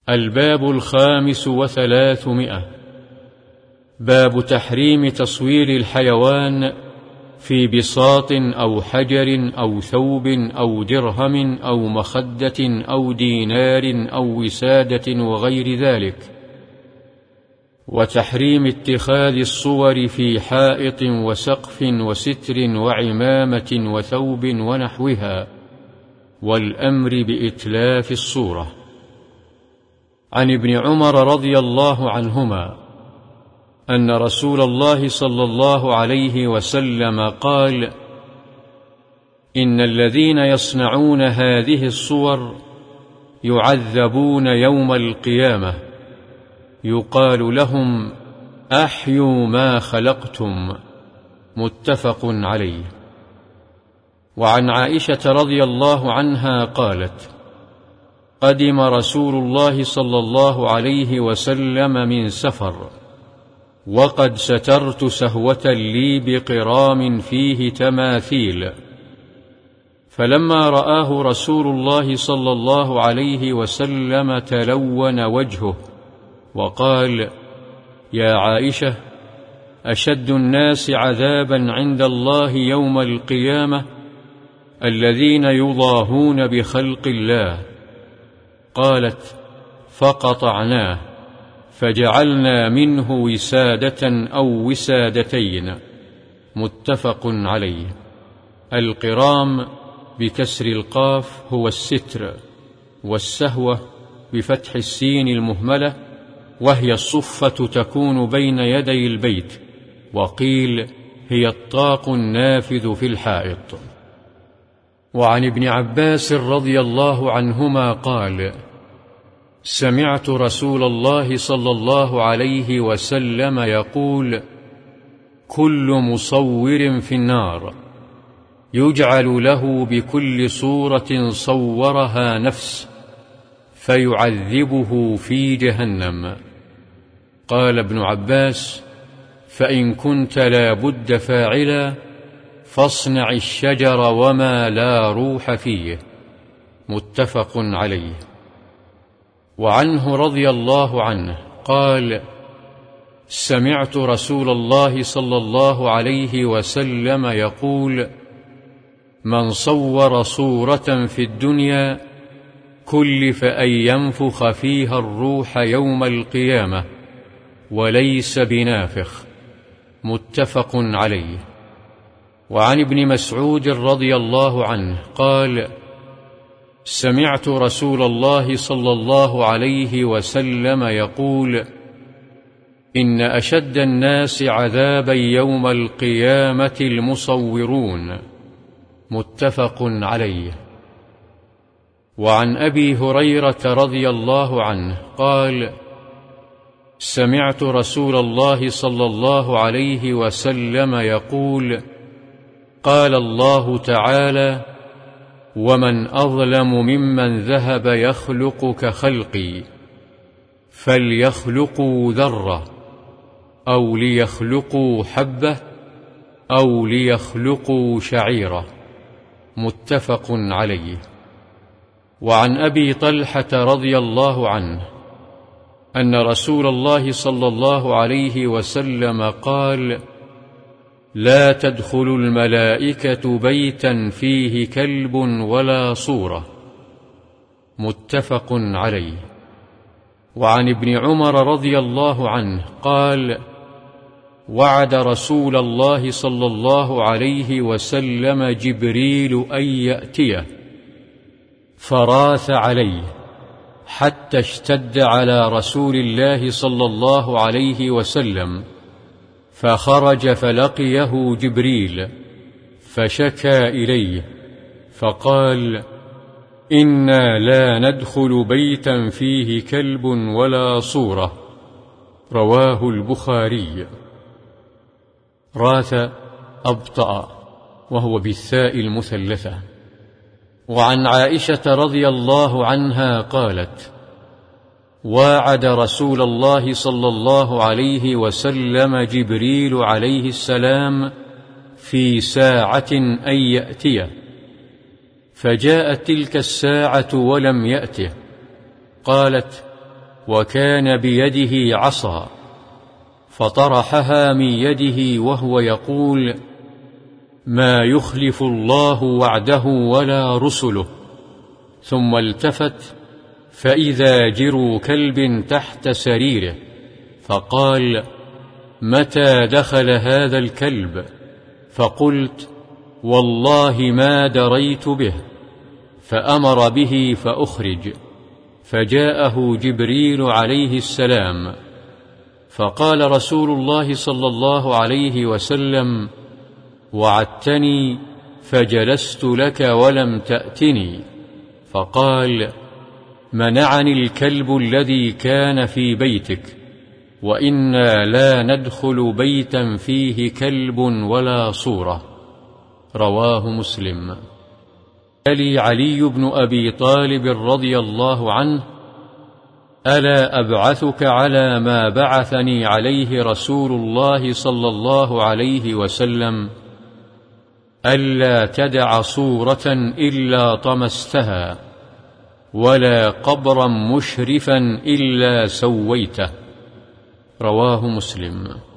الباب 530. باب تحريم تصوير الحيوان في بساط أو حجر أو ثوب أو درهم أو مخدة أو دينار أو وسادة وغير ذلك، وتحريم اتخاذ الصور في حائط وسقف وستر وعمامة وثوب ونحوها، والأمر بإتلاف الصورة. عن ابن عمر رضي الله عنهما أن رسول الله صلى الله عليه وسلم قال: إن الذين يصنعون هذه الصور يعذبون يوم القيامة، يقال لهم: أحيوا ما خلقتم. متفق عليه. وعن عائشة رضي الله عنها قالت: قدم رسول الله صلى الله عليه وسلم من سفر، وقد سترت سهوة لي بقرام فيه تماثيل، فلما رآه رسول الله صلى الله عليه وسلم تلون وجهه وقال: يا عائشة، أشد الناس عذابا عند الله يوم القيامة الذين يضاهون بخلق الله. قالت: فقطعناه فجعلنا منه وسادة أو وسادتين. متفق عليه. القرام بكسر القاف هو الستر، والسهوة بفتح السين المهملة، وهي الصفة تكون بين يدي البيت، وقيل هي الطاق النافذ في الحائط. وعن ابن عباس رضي الله عنهما قال: سمعت رسول الله صلى الله عليه وسلم يقول: كل مصور في النار، يجعل له بكل صورة صورها نفس، فيعذبه في جهنم. قال ابن عباس: فإن كنت لا بد فاعلا فاصنع الشجر وما لا روح فيه. متفق عليه. وعنه رضي الله عنه قال: سمعت رسول الله صلى الله عليه وسلم يقول: من صور صورة في الدنيا كلف أن ينفخ فيها الروح يوم القيامة وليس بنافخ. متفق عليه. وعن ابن مسعود رضي الله عنه قال: سمعت رسول الله صلى الله عليه وسلم يقول: إن أشد الناس عذابا يوم القيامة المصورون. متفق عليه. وعن أبي هريرة رضي الله عنه قال: سمعت رسول الله صلى الله عليه وسلم يقول: قال الله تعالى: ومن أظلم ممن ذهب يخلق كخلقي، فليخلقوا ذرة أو ليخلقوا حبة أو ليخلقوا شعيرة. متفق عليه. وعن أبي طلحة رضي الله عنه أن رسول الله صلى الله عليه وسلم قال: لا تدخل الملائكة بيتا فيه كلب ولا صورة. متفق عليه. وعن ابن عمر رضي الله عنه قال: وعد رسول الله صلى الله عليه وسلم جبريل أن يأتيه، فراث عليه حتى اشتد على رسول الله صلى الله عليه وسلم، فخرج فلقيه جبريل فشكى إليه فقال: إنا لا ندخل بيتا فيه كلب ولا صورة. رواه البخاري. راث أبطأ، وهو بالثاء المثلثة. وعن عائشة رضي الله عنها قالت: واعد رسول الله صلى الله عليه وسلم جبريل عليه السلام في ساعة أن يأتيه، فجاءت تلك الساعة ولم يأته. قالت: وكان بيده عصا، فطرحها من يده وهو يقول: ما يخلف الله وعده ولا رسله. ثم التفت فإذا جرو كلب تحت سريره، فقال: متى دخل هذا الكلب؟ فقلت: والله ما دريت به. فأمر به فأخرج، فجاءه جبريل عليه السلام، فقال رسول الله صلى الله عليه وسلم: وعدتني فجلست لك ولم تأتني. فقال: منعني الكلب الذي كان في بيتك، وإنا لا ندخل بيتا فيه كلب ولا صورة. رواه مسلم. يلي علي بن أبي طالب رضي الله عنه: ألا أبعثك على ما بعثني عليه رسول الله صلى الله عليه وسلم؟ ألا تدع صورة إلا طمستها، ولا قبرا مشرفا إلا سويته. رواه مسلم.